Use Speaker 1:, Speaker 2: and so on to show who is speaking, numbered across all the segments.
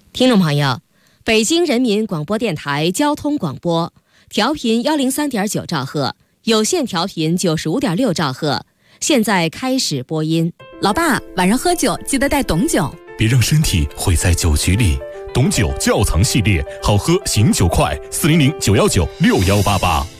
Speaker 1: 听众朋友，北京人民广播电台交通广播，调频103.9兆赫，有线调频95.6兆赫，现在开始播音。
Speaker 2: 老爸，晚上喝酒记得带董酒，
Speaker 3: 别让身体毁在酒局里。董酒窖藏系列，好喝醒酒快，400-919-6188。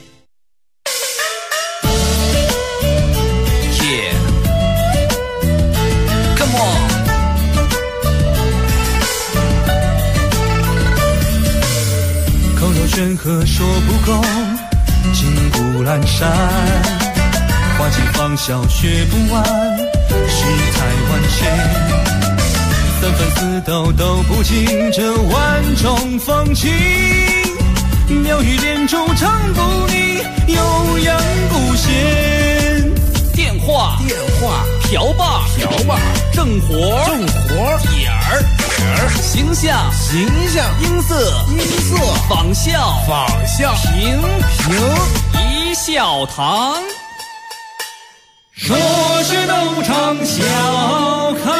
Speaker 4: 口若悬河说不够，金谷阑珊，花期芳笑学不完，世态万千，三分四斗都不尽这万种风情，妙语连珠唱不腻，悠扬不闲。
Speaker 5: 电话瓢把正活点儿形象音色仿效评一笑堂，
Speaker 4: 说是斗场笑开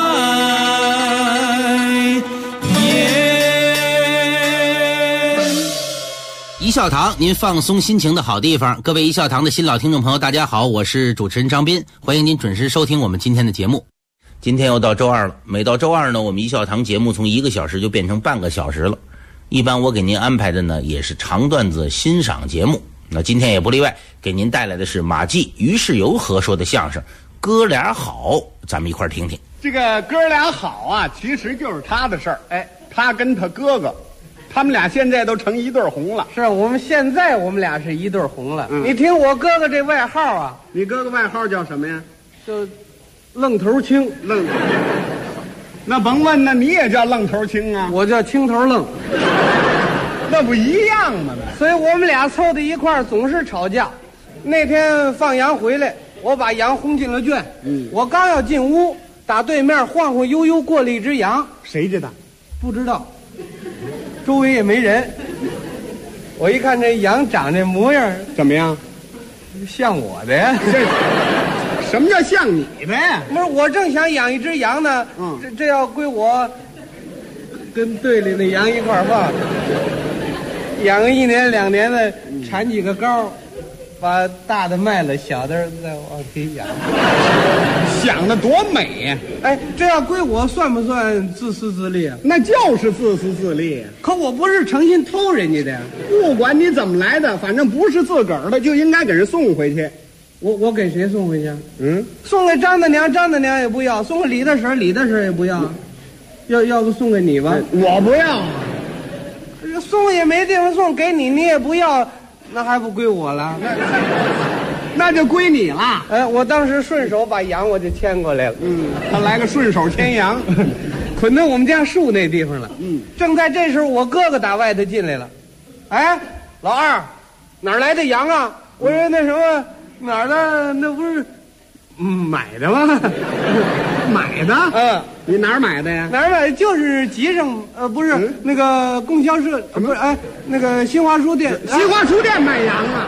Speaker 4: 颜。
Speaker 6: 一笑堂，您放松心情的好地方。各位一笑堂的新老听众朋友，大家好，我是主持人张斌，欢迎您准时收听我们今天的节目。今天又到周二了，每到周二呢，我们一笑堂节目从1个小时就变成半个小时了。一般我给您安排的呢，也是长段子欣赏节目。那今天也不例外，给您带来的是马季、于世友合说的相声《哥俩好》，咱们一块儿听听。
Speaker 7: 这个哥俩好啊，其实就是他的事儿。哎，他跟他哥哥，他们俩现在都成一对红了。
Speaker 8: 是我们俩是一对红了。你听我哥哥这外号啊，
Speaker 7: 你哥哥外号叫什么呀？
Speaker 8: 就愣头青。
Speaker 7: 愣头青，那甭问，那你也叫愣头青啊？
Speaker 8: 我叫青头愣，
Speaker 7: 那不一样吗？
Speaker 8: 所以我们俩凑在一块儿总是吵架。那天放羊回来，我把羊轰进了圈。我刚要进屋，打对面晃晃悠悠过了一只羊。
Speaker 7: 谁知道？
Speaker 8: 不知道，周围也没人。我一看这羊长这模样
Speaker 7: 怎么样？
Speaker 8: 像我的呀。
Speaker 7: 什么叫像你的呀？
Speaker 8: 不是，我正想养一只羊呢。这要归我跟队里的羊一块儿放，养个1年2年的，产几个羔，把大的卖了，小的再往起养。
Speaker 7: 想的多美呀！
Speaker 8: 哎，这要归我算不算自私自利啊？
Speaker 7: 那就是自私自利。
Speaker 8: 可我不是诚心偷人家的呀。
Speaker 7: 不管你怎么来的，反正不是自个儿的，就应该给人送回去。
Speaker 8: 我给谁送回去？送给张大娘也不要，送给李大婶也不要，要不送给你吧？
Speaker 7: 我不要，
Speaker 8: 送也没地方送，给你也不要，那还不归我了？
Speaker 7: 那就归你了。
Speaker 8: 哎，我当时顺手把羊我就牵过来了。
Speaker 7: 他来个顺手牵羊，
Speaker 8: 捆到我们家树那地方了。正在这时候，我哥哥打外头进来了。哎，老二，哪儿来的羊啊？我说那什么。哪儿的？那不是
Speaker 7: 买的吗？买的？你哪儿买的呀？
Speaker 8: 哪儿买的？就是集上，不是、那个供销社，不是，哎，那个新华书店。
Speaker 7: 新华书店卖羊啊？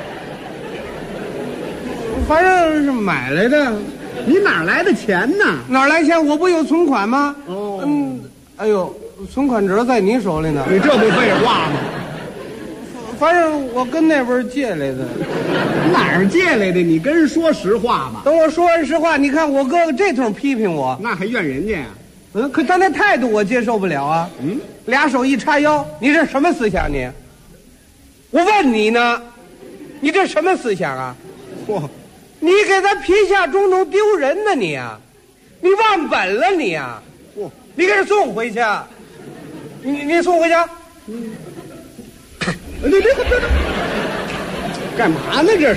Speaker 8: 反正是买来的。
Speaker 7: 你哪儿来的钱呢？
Speaker 8: 哪儿来钱？我不有存款吗？哎呦，存款折在你手里呢。
Speaker 7: 你这不废话吗？
Speaker 8: 反正我跟那边借来的。
Speaker 7: 哪儿借来的？你跟人说实话吧。
Speaker 8: 等我说完实话，你看我哥哥这通批评我，
Speaker 7: 那还怨人家呀？
Speaker 8: 可他那态度我接受不了啊。俩手一叉腰，你这什么思想你？我问你呢，你这什么思想啊？你给咱贫下中农丢人呢你啊，你忘本了你啊！你给人送回去，你送回去。
Speaker 7: 别干嘛呢？这是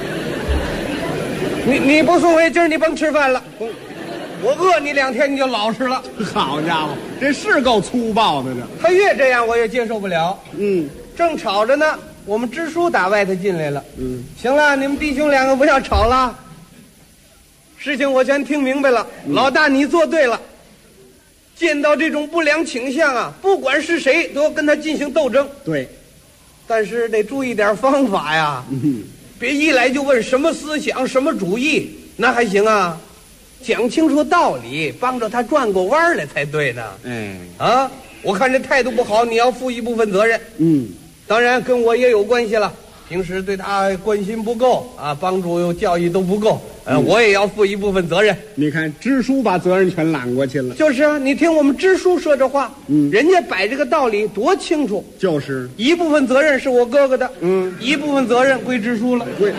Speaker 8: 你不送回，今儿你甭吃饭了。我饿你2天，你就老实了。
Speaker 7: 好家伙，这是够粗暴的。
Speaker 8: 他越这样，我也接受不了。正吵着呢，我们支书打外头进来了。行了，你们弟兄2个不要吵了。事情我全听明白了，老大你做对了。见到这种不良倾向啊，不管是谁都要跟他进行斗争。
Speaker 7: 对。
Speaker 8: 但是得注意点方法呀，别一来就问什么思想什么主义，那还行啊，讲清楚道理，帮着他转过弯来才对呢。 我看这态度不好，你要负一部分责任。当然跟我也有关系了。平时对他关心不够啊，帮助教育都不够，我也要负一部分责任。
Speaker 9: 你看支书把责任全揽过去了。
Speaker 8: 就是啊，你听我们支书说这话，人家摆这个道理多清楚。
Speaker 9: 就是
Speaker 8: 一部分责任是我哥哥的，一部分责任归支书了。
Speaker 9: 归，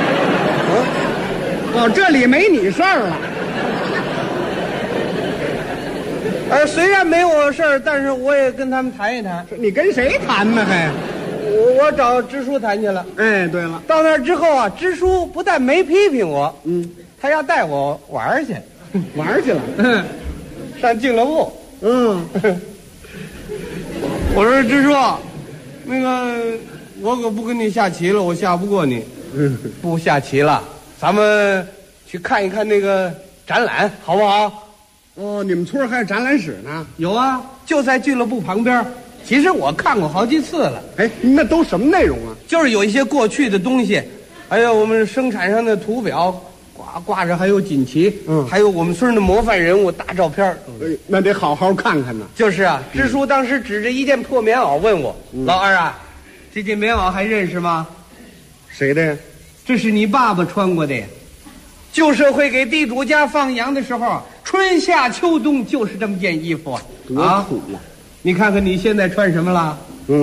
Speaker 9: 这里没你事儿了。
Speaker 8: 虽然没我事儿，但是我也跟他们谈一谈。
Speaker 9: 你跟谁谈呢？还？
Speaker 8: 我找支书谈去了。
Speaker 9: 哎，对了，
Speaker 8: 到那儿之后啊，支书不但没批评我，他要带我玩去，
Speaker 9: 玩去了。
Speaker 8: 上俱乐部。我说支书，那个我可不跟你下棋了，我下不过你。不下棋了，咱们去看一看那个展览，好不好？
Speaker 9: 你们村还有展览室呢？
Speaker 8: 有啊，就在俱乐部旁边。其实我看过好几次了。
Speaker 9: 哎，那都什么内容啊？
Speaker 8: 就是有一些过去的东西，还有我们生产上的图表，挂着还有锦旗，还有我们村的模范人物大照片。
Speaker 9: 那得好好看看呢。
Speaker 8: 就是啊，支书当时指着一件破棉袄问我：“老二啊，这件棉袄还认识吗？”
Speaker 9: 谁的呀？
Speaker 8: 这是你爸爸穿过的呀。旧社会给地主家放羊的时候，春夏秋冬就是这么件衣服啊。
Speaker 9: 多苦啊！
Speaker 8: 你看看你现在穿什么了？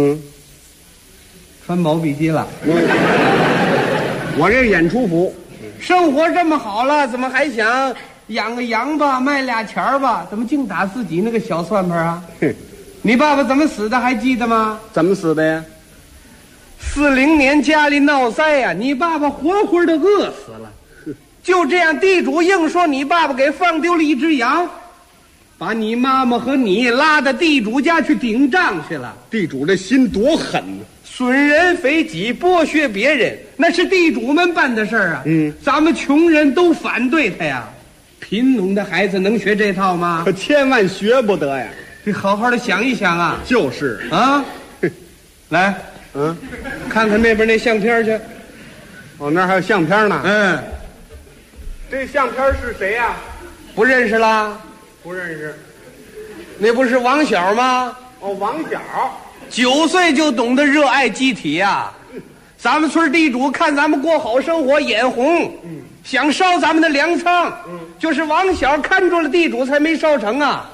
Speaker 8: 穿毛笔机了。
Speaker 9: 我这演出服。
Speaker 8: 生活这么好了，怎么还想养个羊吧，卖俩钱儿吧？怎么净打自己那个小算盘啊？你爸爸怎么死的还记得吗？
Speaker 9: 怎么死的呀
Speaker 8: ？40年家里闹灾呀，你爸爸活活的饿死了。就这样，地主硬说你爸爸给放丢了一只羊，把你妈妈和你拉到地主家去顶账去了。
Speaker 9: 地主这心多狠呢！
Speaker 8: 损人肥己，剥削别人，那是地主们办的事儿啊。咱们穷人都反对他呀。贫农的孩子能学这套吗？
Speaker 9: 可千万学不得呀！
Speaker 8: 得好好的想一想啊。
Speaker 9: 就是
Speaker 8: 啊，来，看看那边那相片去。
Speaker 9: 那儿还有相片呢。
Speaker 8: 这相片是谁呀？不认识啦？
Speaker 9: 不认识。
Speaker 8: 那不是王小吗？
Speaker 9: 王小
Speaker 8: ，9岁就懂得热爱机体呀。咱们村地主看咱们过好生活眼红，想烧咱们的粮仓，就是王小看住了地主才没烧成啊。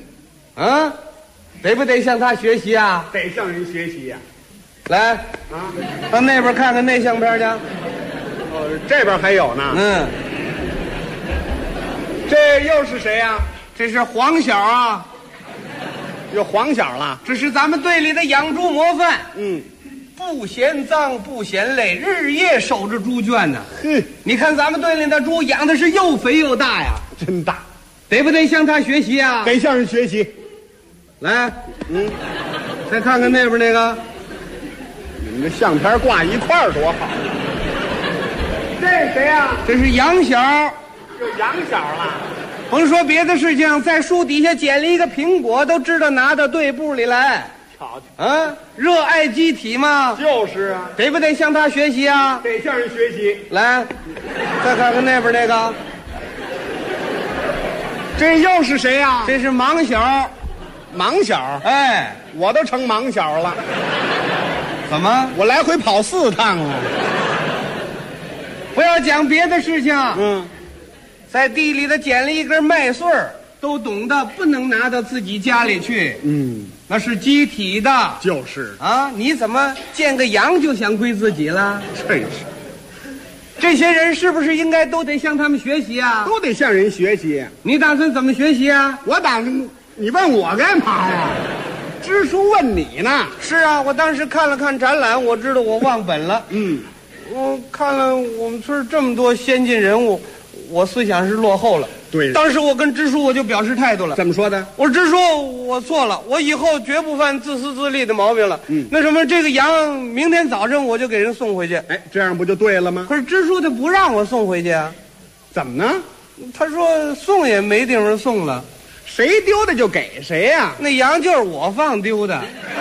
Speaker 8: 得不得向他学习啊？
Speaker 9: 得向人学习呀。
Speaker 8: 来到那边看看那相片去。
Speaker 9: 这边还有呢。这又是谁呀？
Speaker 8: 这是黄小啊。
Speaker 9: 有黄小了。
Speaker 8: 这是咱们队里的养猪模范。不嫌脏不嫌累，日夜守着猪圈呢。你看咱们队里的猪养的是又肥又大呀。
Speaker 9: 真大。
Speaker 8: 得不得向他学习啊？
Speaker 9: 得向人学习。
Speaker 8: 来，再看看那边那个。
Speaker 9: 你们这相片挂一块儿多好。这是谁呀？
Speaker 8: 这是杨小。
Speaker 9: 就杨小了。
Speaker 8: 甭说别的事情，在树底下捡了一个苹果，都知道拿到队部里来。
Speaker 9: 瞧瞧，
Speaker 8: 热爱机体嘛。
Speaker 9: 就是啊。
Speaker 8: 得不得向他学习啊？
Speaker 9: 得向人学习。
Speaker 8: 来，再看看那边那个。
Speaker 9: 这又是谁呀？
Speaker 8: 这是盲小。
Speaker 9: 盲小？我都成盲小了。
Speaker 8: 怎么？
Speaker 9: 我来回跑4趟了。
Speaker 8: 不要讲别的事情。在地里的捡了一根麦穗儿，都懂得不能拿到自己家里去。那是机体的。
Speaker 9: 就是
Speaker 8: 啊，你怎么见个羊就想归自己了？
Speaker 9: 真是。
Speaker 8: 这些人是不是应该都得向他们学习啊？
Speaker 9: 都得向人学习。
Speaker 8: 你打算怎么学习啊？
Speaker 9: 我打算，你问我干嘛呀？支书问你呢。
Speaker 8: 是啊，我当时看了看展览，我知道我忘本了。我看了我们村这么多先进人物，我思想是落后了。
Speaker 9: 对，
Speaker 8: 当时我跟支书我就表示态度了。
Speaker 9: 怎么说的？
Speaker 8: 我说支书，我错了，我以后绝不犯自私自利的毛病了。那什么，这个羊明天早上我就给人送回去。
Speaker 9: 这样不就对了吗？
Speaker 8: 可是支书他不让我送回去啊。
Speaker 9: 怎么呢？
Speaker 8: 他说送也没地方送了。
Speaker 9: 谁丢的就给谁呀。
Speaker 8: 那羊就是我放丢的。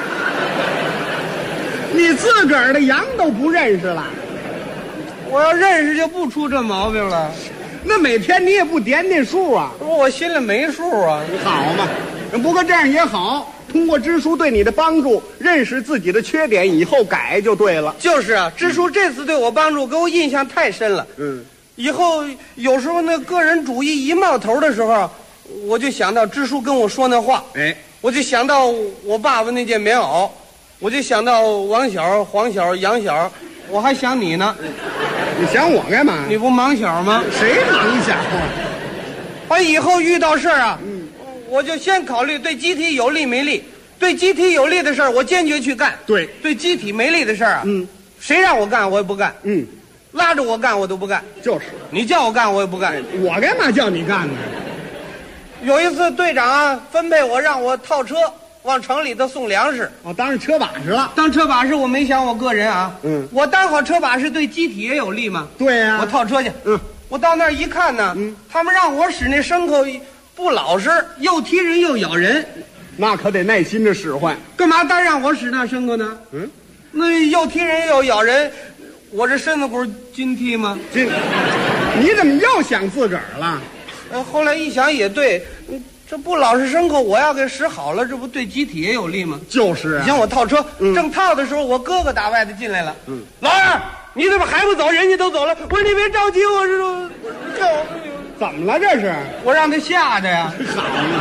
Speaker 9: 你自个儿的羊都不认识了。
Speaker 8: 我要认识就不出这毛病了。
Speaker 9: 那每天你也不点数啊？
Speaker 8: 我心里没数啊。
Speaker 9: 好嘛，不过这样也好，
Speaker 7: 通过支书对你的帮助，认识自己的缺点，以后改就对了。
Speaker 8: 就是啊，支书这次对我帮助，给我印象太深了。以后有时候那个人主义一冒头的时候，我就想到支书跟我说那话，我就想到我爸爸那件棉袄，我就想到王小、黄小、杨小，我还想你呢。
Speaker 7: 你想我干嘛？
Speaker 8: 你不忙小吗？
Speaker 7: 谁忙小啊？
Speaker 8: 我以后遇到事儿啊，我就先考虑对集体有利没利。对集体有利的事儿，我坚决去干。对集体没利的事儿啊，谁让我干我也不干。拉着我干我都不干。就是你叫我干我也不干。
Speaker 7: 我干嘛叫你干呢？
Speaker 8: 有一次队长啊分配我让我套车往城里头送粮食。
Speaker 7: 当上车把式了。
Speaker 8: 当车把式我没想我个人啊。我当好车把式对集体也有利嘛。对呀。我套车去。我到那儿一看呢，他们让我使那牲口不老实，又踢人又咬人。
Speaker 7: 那可得耐心的使唤。
Speaker 8: 干嘛单让我使那牲口呢？那又踢人又咬人，我这身子骨筋踢吗？
Speaker 7: 你怎么又想自个儿了？
Speaker 8: 后来一想也对，这不老实牲口我要给使好了，这不对集体也有利吗？就是啊。你像我套车，正套的时候，我哥哥打外头进来了。老二，你怎么还不走？人家都走了。我说你别着急，我这
Speaker 7: 怎么了？这是
Speaker 8: 我让他吓的呀。好嘛。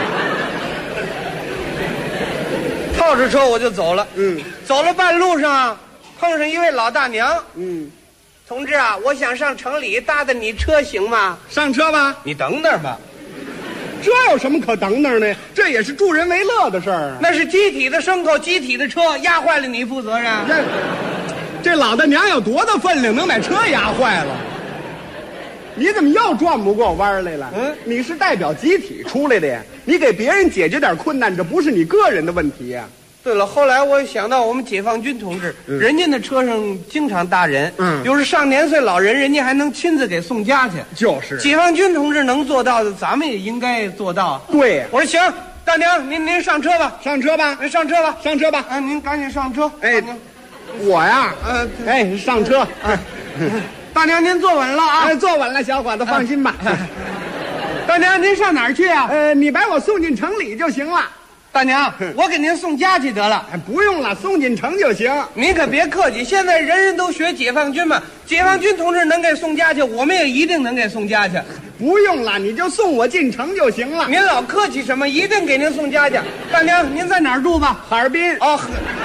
Speaker 8: 套着车我就走了。走了半路上碰上一位老大娘。同志啊，我想上城里搭搭你车行吗？
Speaker 7: 上车吧。
Speaker 8: 你等等吧。
Speaker 7: 这有什么可等等的？这也是助人为乐的事儿啊。
Speaker 8: 那是集体的牲口，集体的车，压坏了你负责任。
Speaker 7: 这老大娘有多大分量，能把车压坏了？你怎么又转不过弯来了？你是代表集体出来的呀，你给别人解决点困难，这不是你个人的问题呀。
Speaker 8: 对了，后来我想到我们解放军同志，人家那车上经常搭人，比如是上年岁老人，人家还能亲自给送家去。就是解放军同志能做到的，咱们也应该做到。对呀，我说行，大娘，您上车吧，
Speaker 7: 上车吧，
Speaker 8: 您上车吧，
Speaker 7: 上车吧。
Speaker 8: 您赶紧上车。
Speaker 7: 我呀，上车。
Speaker 8: 大娘，您坐稳了啊！
Speaker 7: 坐稳了，小伙子放心吧。
Speaker 8: 大娘，您上哪儿去啊？
Speaker 7: 你把我送进城里就行了。
Speaker 8: 大娘，我给您送家去得了。
Speaker 7: 不用了，送进城就行。
Speaker 8: 您可别客气，现在人人都学解放军嘛，解放军同志能给送家去，我们也一定能给送家去。
Speaker 7: 不用了，你就送我进城就行了。
Speaker 8: 您老客气什么？一定给您送家去。大娘，您在哪儿住吧？
Speaker 7: 哈尔滨。
Speaker 8: 哦，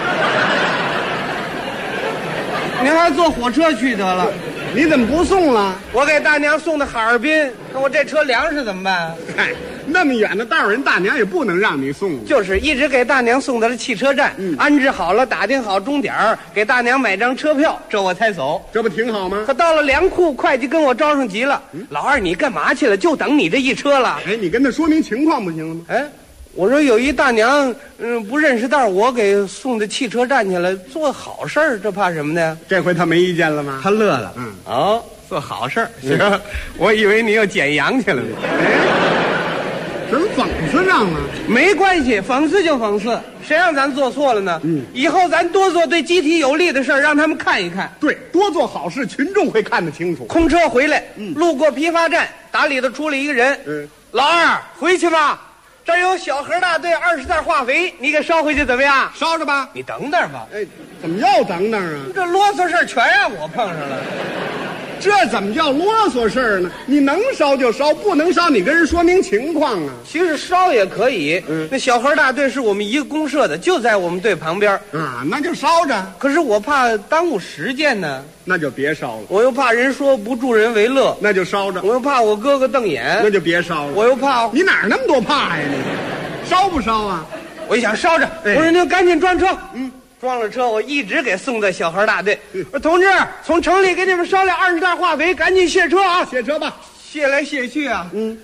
Speaker 8: 您还坐火车去得了。
Speaker 7: 你怎么不送了？
Speaker 8: 我给大娘送到哈尔滨，那我这车粮食怎么办？
Speaker 7: 嗨，那么远的道人大娘也不能让你送。
Speaker 8: 就是一直给大娘送到了汽车站，安置好了，打听好钟点儿，给大娘买张车票，这我才走。
Speaker 7: 这不挺好吗？
Speaker 8: 可到了粮库，会计跟我招上急了。老二，你干嘛去了？就等你这一车了。
Speaker 7: 你跟他说明情况不行了吗？
Speaker 8: 我说有一大娘，不认识道，我给送到汽车站去了，做好事儿，这怕什么呢？
Speaker 7: 这回他没意见了吗？
Speaker 8: 他乐了。做好事儿，行。我以为你要捡羊去了呢。
Speaker 7: 怎么讽刺上了？
Speaker 8: 没关系，讽刺就讽刺，谁让咱做错了呢？以后咱多做对集体有利的事儿，让他们看一看。
Speaker 7: 对，多做好事，群众会看得清楚。
Speaker 8: 空车回来，路过批发站，打里头出来一个人。老二，回去吧。这儿有小河大队20袋化肥，你给捎回去怎么样？
Speaker 7: 捎着吧。
Speaker 8: 你等等吧。
Speaker 7: 怎么又等等啊？
Speaker 8: 这啰嗦事儿全让我碰上了。
Speaker 7: 这怎么叫啰嗦事儿呢？你能烧就烧，不能烧你跟人说明情况啊。
Speaker 8: 其实烧也可以。那小河大队是我们一个公社的，就在我们队旁边
Speaker 7: 啊，那就烧着。
Speaker 8: 可是我怕耽误时间呢，
Speaker 7: 那就别烧了。
Speaker 8: 我又怕人说不助人为乐，
Speaker 7: 那就烧着。
Speaker 8: 我又怕我哥哥瞪眼，
Speaker 7: 那就别烧了。
Speaker 8: 我又怕
Speaker 7: 你哪儿那么多怕呀？你烧不烧啊？
Speaker 8: 我一想烧着，我说您赶紧装车。装了车，我一直给送到小河大队。我说同志，从城里给你们捎来20袋化肥，赶紧卸车啊！
Speaker 7: 卸车吧，
Speaker 8: 卸来卸去啊，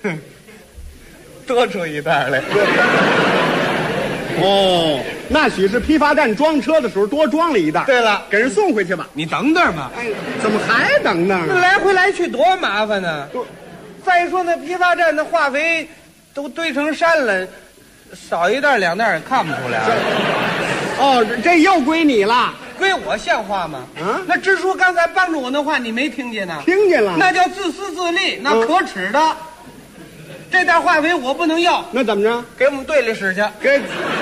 Speaker 8: 多出一袋来。
Speaker 7: 哦，那许是批发站装车的时候多装了一袋。
Speaker 8: 对了，
Speaker 7: 给人送回去吧。
Speaker 8: 你等等吧。
Speaker 7: 怎么还等等啊？
Speaker 8: 来回来去多麻烦呢。再说那批发站的化肥都堆成山了，少一袋2袋也看不出来。
Speaker 7: 这又归你了，
Speaker 8: 归我像话吗？那支书刚才帮助我那话你没听见呢？
Speaker 7: 听见了，
Speaker 8: 那叫自私自利，那可耻的。这袋化肥我不能要，
Speaker 7: 那怎么着？
Speaker 8: 给我们队里使去。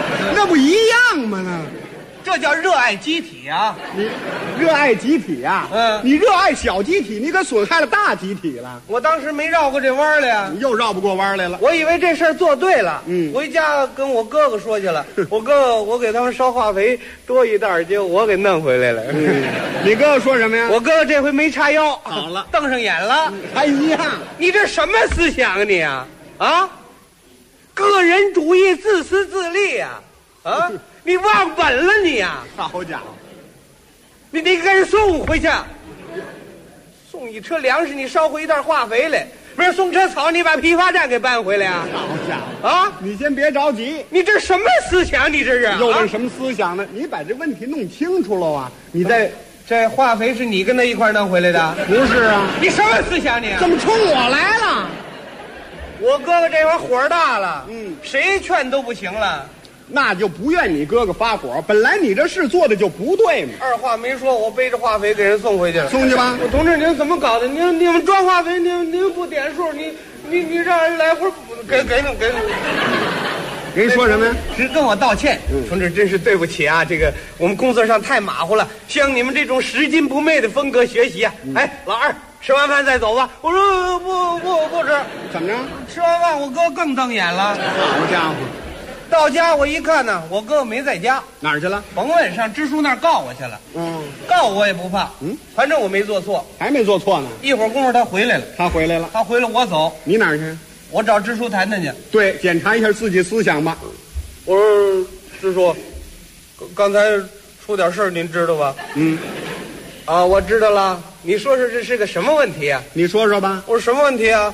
Speaker 7: 那不一样吗？那
Speaker 8: 这叫热爱机体啊！
Speaker 7: 你热爱集体啊？你热爱小集体，你可损害了大集体了。
Speaker 8: 我当时没绕过这弯来呀，
Speaker 7: 你又绕不过弯来了。
Speaker 8: 我以为这事儿做对了，回家跟我哥哥说去了。我给他们烧化肥多一袋，结果我给弄回来了。
Speaker 7: 你哥哥说什么呀？
Speaker 8: 我哥哥这回没叉腰，
Speaker 7: 好了，
Speaker 8: 瞪上眼了，
Speaker 7: 还一样。
Speaker 8: 你这什么思想啊你啊？啊，个人主义、自私自利呀！啊，你忘本了你呀！
Speaker 7: 好家伙，
Speaker 8: 你给人送回去，送一车粮食，你捎回一袋化肥来。不是送车草，你把批发站给搬回来啊！
Speaker 7: 好家伙
Speaker 8: 啊！
Speaker 7: 你先别着急，
Speaker 8: 你这什么思想？你这是
Speaker 7: 又问什么思想呢？你把这问题弄清楚了啊！你再
Speaker 8: 这化肥是你跟他一块弄回来的？
Speaker 7: 不是啊！
Speaker 8: 你什么思想你？
Speaker 7: 怎么冲我来了？
Speaker 8: 我哥哥这会儿火大了，谁劝都不行了。
Speaker 7: 那就不怨你哥哥发火，本来你这事做的就不对嘛。
Speaker 8: 二话没说，我背着化肥给人送回去了。
Speaker 7: 送去吧。
Speaker 8: 同志，您怎么搞的？你们装化肥，您不点数，你让人来回给你。
Speaker 7: 人说什么呀？
Speaker 8: 是跟我道歉。同志，真是对不起啊，这个我们工作上太马虎了，向你们这种拾金不昧的风格学习啊。哎，老二，吃完饭再走吧。我说不吃。
Speaker 7: 怎么着？
Speaker 8: 吃完饭我哥更瞪眼了。
Speaker 7: 好家伙！
Speaker 8: 到家我一看呢，我哥哥没在家，
Speaker 7: 哪儿去了？
Speaker 8: 甭问，上支书那儿告我去了。告我也不怕，反正我没做错，
Speaker 7: 还没做错呢。
Speaker 8: 一会儿功夫他回来了，
Speaker 7: 他回来了，
Speaker 8: 我走，
Speaker 7: 你哪儿去？
Speaker 8: 我找支书谈谈去。
Speaker 7: 对，检查一下自己思想吧。
Speaker 8: 我说支书，刚才出点事儿，您知道吧？我知道了。你说说这是个什么问题啊？
Speaker 7: 你说说吧。
Speaker 8: 我说什么问题啊？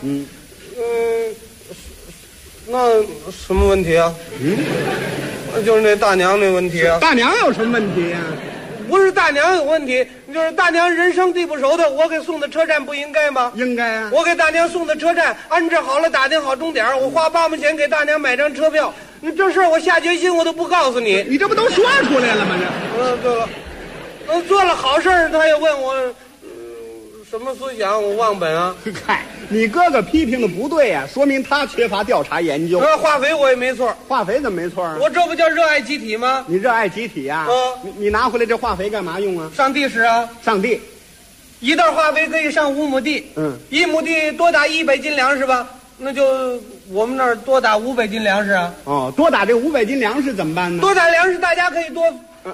Speaker 8: 那什么问题啊？那就是那大娘那问题啊。
Speaker 7: 大娘有什么问题呀？
Speaker 8: 不是大娘有问题，就是大娘人生地不熟的，我给送到车站不应该吗？
Speaker 7: 应该啊。
Speaker 8: 我给大娘送到车站，安置好了，打听好钟点，我花8毛钱给大娘买张车票。你这事儿我下决心我都不告诉你。
Speaker 7: 你这不都说出来了吗？
Speaker 8: 对了，做了好事儿，他也问我。什么思想？我忘本啊！
Speaker 7: 嗨，你哥哥批评的不对呀，说明他缺乏调查研究。
Speaker 8: 化肥我也没错，
Speaker 7: 化肥怎么没错啊？
Speaker 8: 我这不叫热爱集体吗？
Speaker 7: 你热爱集体呀？你拿回来这化肥干嘛用啊？
Speaker 8: 上地使啊！上地，一袋化肥可以上5亩地。1亩地多打100斤粮食吧？那就我们那儿多打500斤粮食啊！
Speaker 7: 多打这500斤粮食怎么办呢？
Speaker 8: 多打粮食，大家可以多，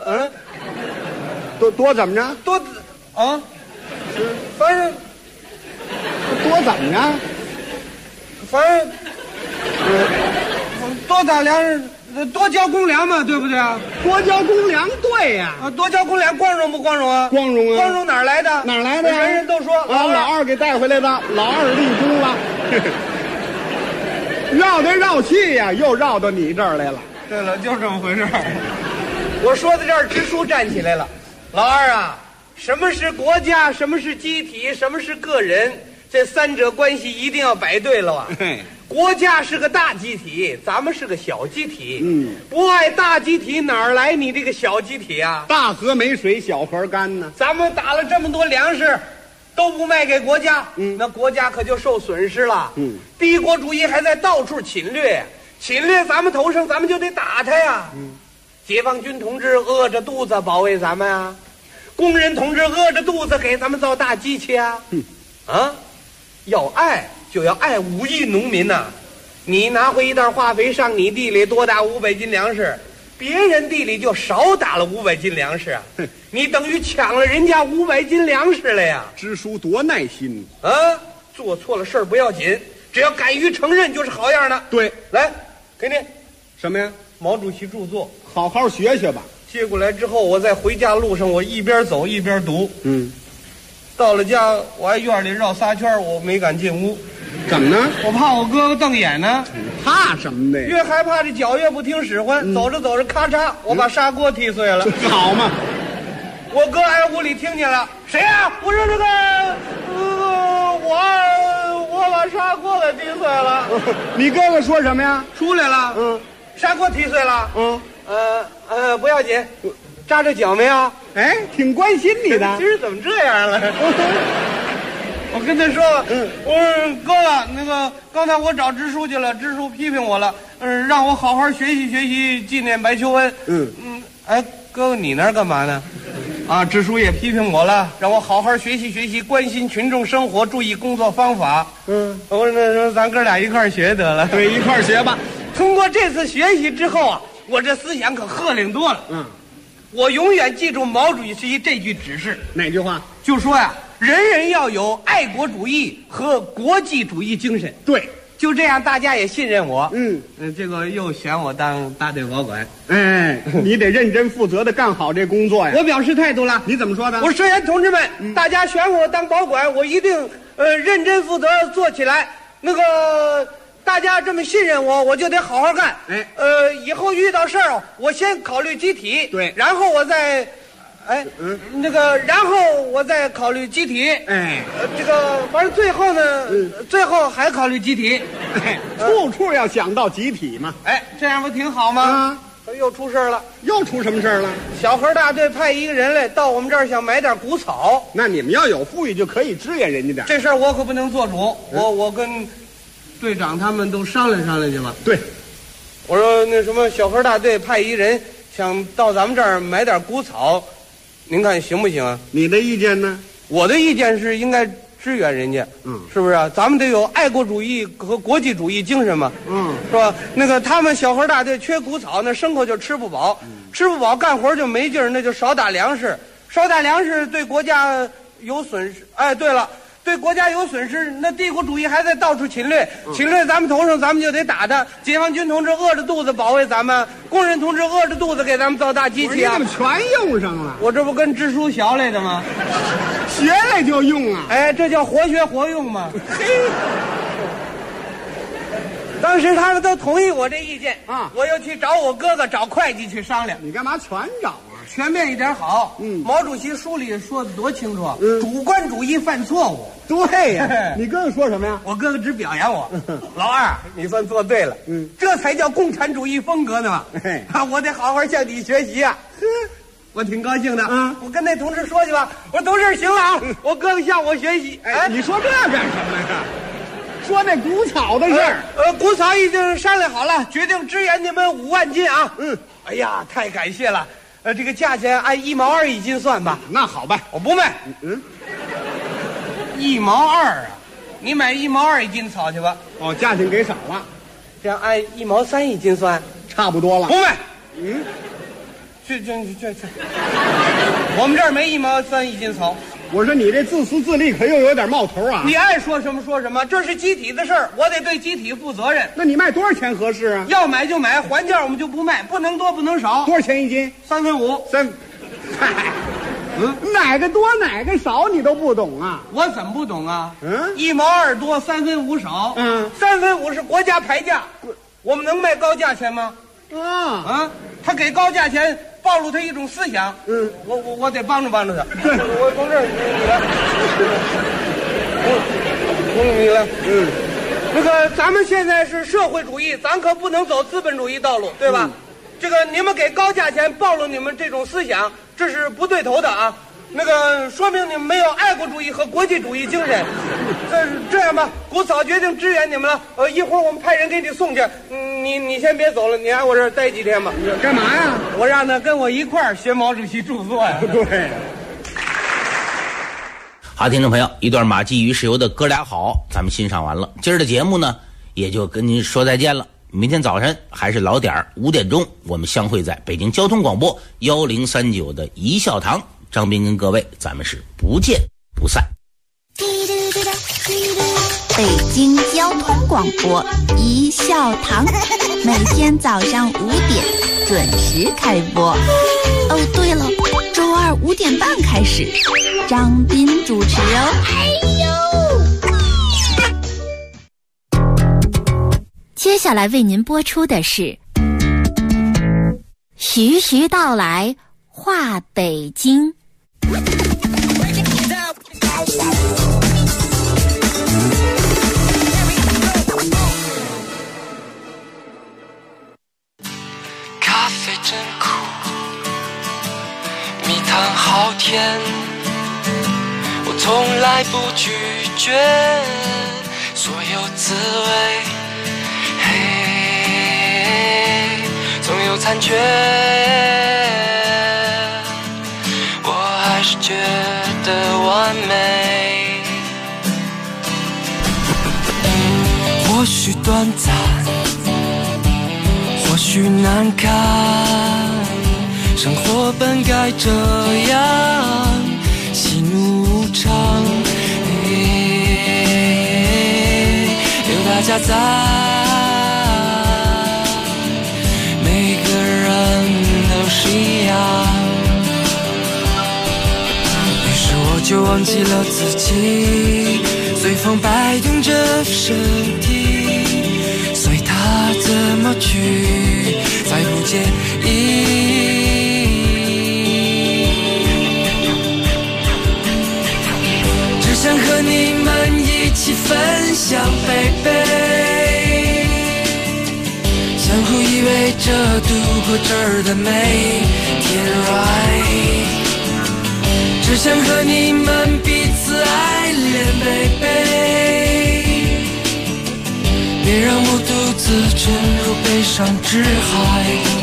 Speaker 7: 多怎么着？
Speaker 8: 多啊！反正
Speaker 7: 多怎么着？
Speaker 8: 反正多打粮食，多交公粮嘛，对不对啊？
Speaker 7: 多交公粮，对呀。
Speaker 8: 多交公粮，光荣不光荣啊？
Speaker 7: 光荣啊！
Speaker 8: 光荣哪儿来的？
Speaker 7: 哪儿来的呀？
Speaker 8: 人人都说
Speaker 7: 老二给带回来的，老二立功了。绕来绕去呀，又绕到你这儿来了。
Speaker 8: 对了，就这么回事儿。我说到这儿，支书站起来了。老二啊，什么是国家？什么是集体？什么是个人？这三者关系一定要摆对了啊！国家是个大集体，咱们是个小集体。不爱大集体，哪儿来你这个小集体啊？
Speaker 7: 大河没水，小河干呢。
Speaker 8: 咱们打了这么多粮食，都不卖给国家，那国家可就受损失了。帝国主义还在到处侵略，侵略咱们头上，咱们就得打他呀。解放军同志饿着肚子保卫咱们啊，工人同志饿着肚子给咱们造大机器啊。要爱就要爱5亿农民呐！你拿回一袋化肥上你地里多打500斤粮食，别人地里就少打了500斤粮食啊！你等于抢了人家500斤粮食了呀！
Speaker 7: 支书多耐心
Speaker 8: 啊！做错了事儿不要紧，只要敢于承认就是好样的。
Speaker 7: 对，
Speaker 8: 来，给你
Speaker 7: 什么呀？
Speaker 8: 毛主席著作，
Speaker 7: 好好学学吧。
Speaker 8: 接过来之后，我在回家路上，我一边走一边读。到了家，我还院里绕仨圈，我没敢进屋。
Speaker 7: 怎么呢？
Speaker 8: 我怕我哥哥瞪眼呢。
Speaker 7: 怕什么的？
Speaker 8: 越害怕这脚越不听使唤，走着走着，咔嚓，我把砂锅踢碎了。
Speaker 7: 好嘛！
Speaker 8: 我哥挨屋里听见了，谁呀？我说这个，我把砂锅给踢碎了。
Speaker 7: 你哥哥说什么呀？
Speaker 8: 出来了。砂锅踢碎了。不要紧。扎着脚没有？
Speaker 7: 哎，挺关心你的。
Speaker 8: 今儿怎么这样了？我跟他说，我说哥哥，那个刚才我找支书去了，支书批评我了， 让我好好学习学习，纪念白求恩。哎，哥哥你那儿干嘛呢？啊，支书也批评我了，让我好好学习学习，关心群众生活，注意工作方法。我说那咱哥俩一块儿学得了。
Speaker 7: 对，一块儿学吧。
Speaker 8: 通过这次学习之后啊，我这思想可鹤龄多了。我永远记住毛主席这句指示。
Speaker 7: 哪句话？
Speaker 8: 就说呀，人人要有爱国主义和国际主义精神。
Speaker 7: 对，
Speaker 8: 就这样，大家也信任我。这个又选我当大队保管。
Speaker 7: 哎，你得认真负责的干好这工作呀。
Speaker 8: 我表示态度了。
Speaker 7: 你怎么说的？
Speaker 8: 我说社员同志们，大家选我当保管，我一定认真负责做起来。那个大家这么信任我，我就得好好干。以后遇到事儿，我先考虑集体，
Speaker 7: 对，
Speaker 8: 然后我再，然后我再考虑集体。这个完了，最后呢，最后还考虑集体。
Speaker 7: 处处要想到集体嘛。
Speaker 8: 这样不挺好吗？又出事了。
Speaker 7: 又出什么事儿了？
Speaker 8: 小河大队派一个人来到我们这儿，想买点谷草。
Speaker 7: 那你们要有富裕，就可以支援人家点。
Speaker 8: 这事儿我可不能做主，我跟队长他们都商量商量去吧。
Speaker 7: 对，
Speaker 8: 我说那什么，小河大队派一人想到咱们这儿买点谷草，您看行不行啊？
Speaker 7: 你的意见呢？
Speaker 8: 我的意见是应该支援人家，是不是啊？咱们得有爱国主义和国际主义精神嘛，是吧？那个他们小河大队缺谷草，那牲口就吃不饱，吃不饱干活就没劲儿，那就少打粮食，少打粮食对国家有损失。对了。对国家有损失，那帝国主义还在到处侵略，侵略咱们头上，咱们就得打他。解放军同志饿着肚子保卫咱们，工人同志饿着肚子给咱们造大机器啊！
Speaker 7: 你怎么全用上了？
Speaker 8: 我这不跟支书学来的吗？
Speaker 7: 学来就用啊！
Speaker 8: 这叫活学活用嘛。当时他们都同意我这意见啊，我又去找我哥哥找会计去商量。
Speaker 7: 你干嘛全找啊？
Speaker 8: 全面一点好。毛主席书里说的多清楚，主观主义犯错误。
Speaker 7: 对呀，你哥哥说什么呀？
Speaker 8: 我哥哥只表扬我，老二，你算做对了。这才叫共产主义风格呢嘛。我得好好向你学习啊。我挺高兴的。我跟那同志说去吧。我说同志行了啊，我哥哥向我学习。
Speaker 7: 你说这干什么呀？说那谷草的事儿。
Speaker 8: 谷草已经商量好了，决定支援你们5万斤啊。哎呀，太感谢了。这个价钱按1毛2一斤算吧。
Speaker 7: 那好吧，
Speaker 8: 我不卖。1毛2啊！你买1毛2一斤草去吧。
Speaker 7: 价钱给少了，
Speaker 8: 这样按1毛3一斤算，
Speaker 7: 差不多了。
Speaker 8: 不卖。去，我们这儿没1毛3一斤草。
Speaker 7: 我说你这自私自利可又有点冒头啊！
Speaker 8: 你爱说什么说什么，这是集体的事儿，我得对集体负责任。
Speaker 7: 那你卖多少钱合适啊？
Speaker 8: 要买就买，还价我们就不卖，不能多不能少。
Speaker 7: 多少钱一斤
Speaker 8: ？3分5。
Speaker 7: 哪个多哪个少你都不懂啊？
Speaker 8: 我怎么不懂啊？1毛2多，3分5少。3分5是国家牌价，我们能卖高价钱吗？他给高价钱，暴露他一种思想。我得帮助帮助他。对，我从这儿你来。那个咱们现在是社会主义，咱可不能走资本主义道路，对吧？这个你们给高价钱，暴露你们这种思想，这是不对头的啊。那个说明你们没有爱国主义和国际主义精神。这样吧，谷草决定支援你们了。一会儿我们派人给你送去。你先别走了，你来我这儿待几天吧。
Speaker 7: 干嘛呀？
Speaker 8: 我让他跟我一块儿学毛主席著作呀。
Speaker 7: 对。
Speaker 6: 好，听众朋友，一段马季与石油的哥俩好，咱们欣赏完了。今儿的节目呢，也就跟您说再见了。明天早晨还是老点儿5点钟，我们相会在北京交通广播1039的一笑堂。张斌跟各位，咱们是不见不散。
Speaker 2: 北京交通广播一笑堂，每天早上5点准时开播。对了，周二5点半开始，张斌主持哦。接下来为您播出的是徐徐道来话北京。
Speaker 10: 咖啡真苦，蜜糖好甜，我从来不拒绝，所有滋味。嘿， 残缺，我还是觉得完美。或许短暂，或许难堪，生活本该这样，喜怒无常。有大家在，每个人都是一样。于是我就忘记了自己，随风摆动着身体，随它怎么去，再不介意。只想和你们一起分享，baby，相互依偎着度过这儿的每天 right。只想和你们彼此爱恋 baby， 别让我独自沉入悲伤之海。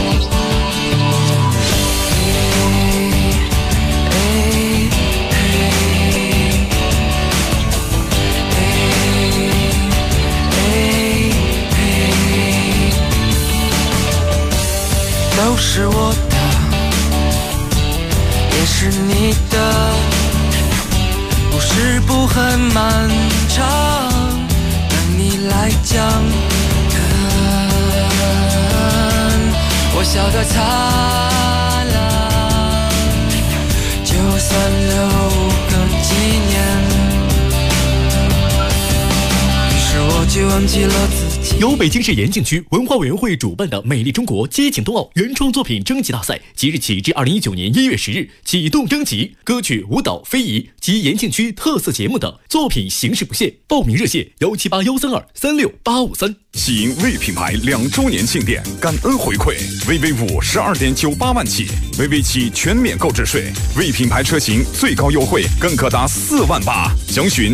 Speaker 10: 都是我的，也是你的，故事不很漫长，等你来讲。我笑得灿烂，就算留个纪念。于是我就忘记了自己。
Speaker 11: 由北京市延庆区文化委员会主办的美丽中国接庆冬奥原创作品征集大赛即日起至2019年1月10日启动征集，歌曲、舞蹈、非遗及延庆区特色节目等作品形式不限，报名热线17813236853。
Speaker 12: 喜迎魏品牌2周年庆典感恩回馈，VV5 12.98万起，VV7全免购置税，魏品牌车型最高优惠更可达4万8，详询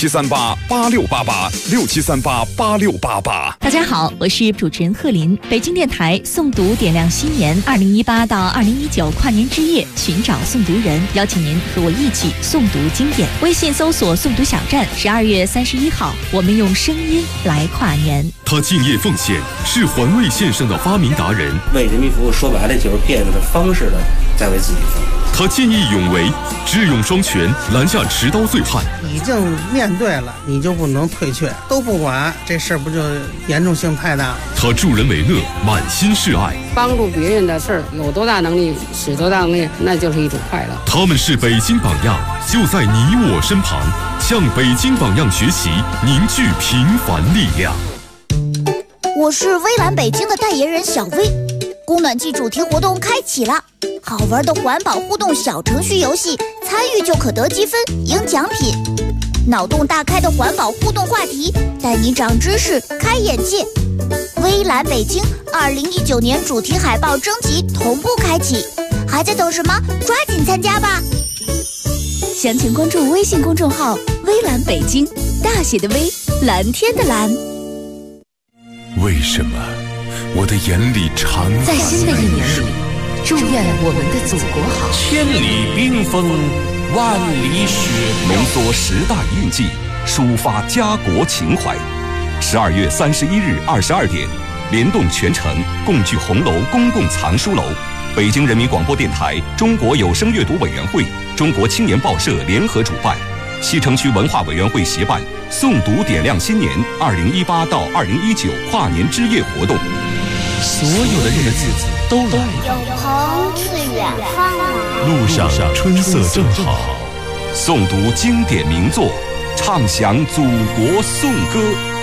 Speaker 12: 67388688，67388688。
Speaker 13: 大家好，我是主持人贺林。北京电台诵读点亮新年2018到2019跨年之夜，寻找诵读人，邀请您和我一起诵读经典。微信搜索诵读小站，12月31号，我们用声音来跨年。
Speaker 3: 他敬业奉献，是环卫线上的发明达人。
Speaker 14: 为人民服务，说白了就是变着方式的在为自己服务。
Speaker 3: 他见义勇为，智勇双全，拦下持刀罪犯。
Speaker 15: 已经面对了，你就不能退却，都不管，这事儿不就严重性太大？
Speaker 3: 他助人为乐，满心是爱。
Speaker 16: 帮助别人的事儿，有多大能力使多大能力，那就是一种快乐。
Speaker 3: 他们是北京榜样，就在你我身旁，向北京榜样学习，凝聚平凡力量。
Speaker 17: 我是微蓝北京的代言人小薇，供暖季主题活动开启了，好玩的环保互动小程序游戏，参与就可得积分赢奖品。脑洞大开的环保互动话题，带你长知识开眼界。微蓝北京2019年主题海报征集同步开启，还在等什么？抓紧参加吧！
Speaker 13: 详情关注微信公众号微蓝北京，大写的微，蓝天的蓝。
Speaker 3: 为什么我的眼里常
Speaker 13: 在新的一年里，祝愿我们的祖国好。
Speaker 5: 千里冰封，万里雪
Speaker 18: 浓缩时代印记，抒发家国情怀。12月31日22点，联动全城共聚红楼公共藏书楼，北京人民广播电台、中国有声阅读委员会、中国青年报社联合主办，西城区文化委员会协办诵读点亮新年2018到2019跨年之夜活动。
Speaker 5: 所有的日子都来，
Speaker 17: 有朋自远方来，
Speaker 3: 路上春色正好。
Speaker 18: 诵读经典名作，唱响祖国颂歌。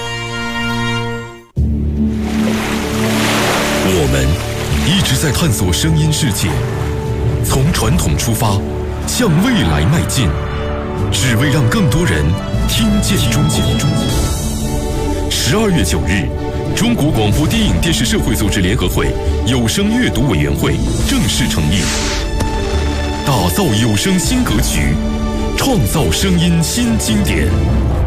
Speaker 3: 我们一直在探索声音世界，从传统出发，向未来迈进，只为让更多人听见中国。12月9日，中国广播电影电视社会组织联合会有声阅读委员会正式成立，打造有声新格局，创造声音新经典。